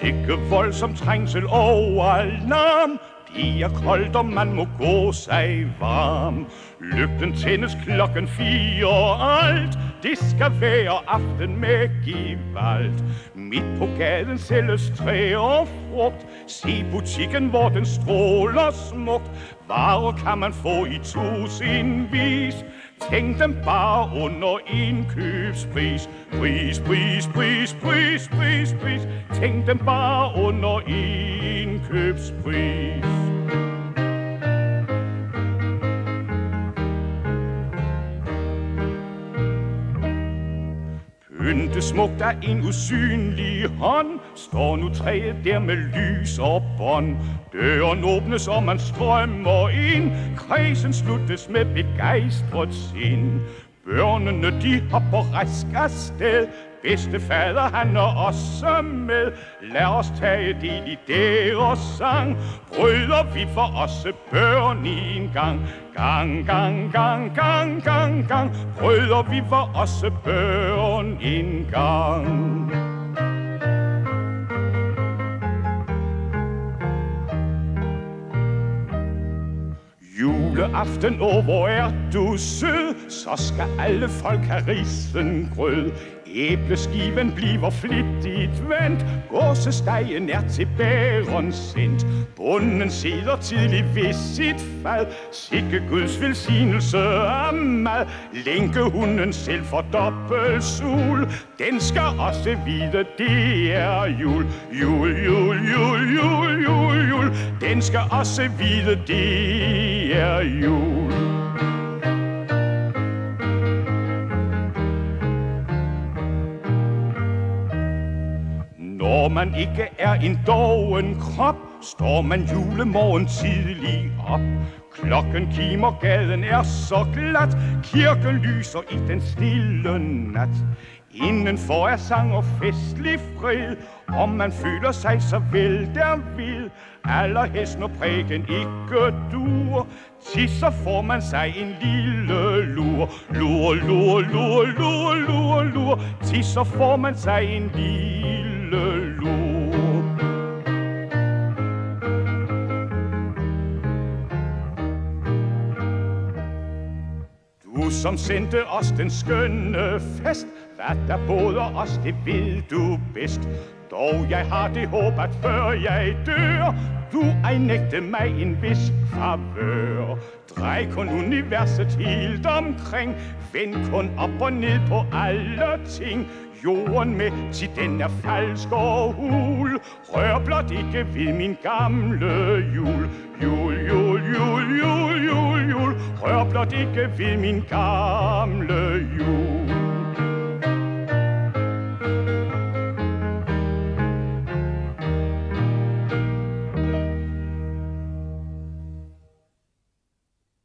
Sikke voldsom trængsel overalt. Det er koldt, og man må gå sig varm. Lygten tændes klokken 4, alt det skal være aften med gevalt. Midt på gaden sælges træ og frugt. Se butikken, hvor den stråler smukt. Varer kan man få i tusindvis. Tænk dem bare under indkøbspris. Pris, pris, pris, pris, pris, pris. Tænk dem bare under indkøbspris. Pynte smukt af en usynlig hånd. Står nu træet der med lys og bånd. Døren åbnes, og man strømmer ind. Kredsen sluttes med begejstret sind. Børnene, de hopper rask afsted. Bedstefader, han er også med. Lad os tage del i deres sang. Bryder vi for os børn i en gang. Gang, gang, gang, gang, gang, gang. Bryder vi for os børn en gang. Juleaften, hvor er du sød, så skal alle folk have risengrød. Æbleskiven bliver flittigt vendt, gåsestegen er til bæren sendt. Bunden sidder tidligt ved sit fad, sikke Guds velsignelse af mad. Lænkehunden selv for dobbeltsul, den skal også vide, det er jul. Jul, jul, jul, jul, jul, jul, den skal også vide, det er jul. Når man ikke er en doven krop, står man julemorgen tidlig op. Klokken kimer, gaden er så glat, kirken lyser i den stille nat. Indenfor er sang og festlig fred, og man føler sig så vel derved. Allerhelst når prægen ikke dur, til så får man sig en lille lur. Lur, lur, lur, lur, lur, lur, til så får man sig en lille lur. Du som sendte os den skønne fest, hvad der båder os, det ved du bedst. Dog jeg har det håb, at før jeg dør, du ej nægte mig en vis favør. Drej kun universet helt omkring, vend kun op og ned på alle ting. Jorden med, til den er falsk og hul. Rør blot ikke ved min gamle jul. Jul, jul, jul, jul, jul, jul. Rør blot ikke ved min gamle jul.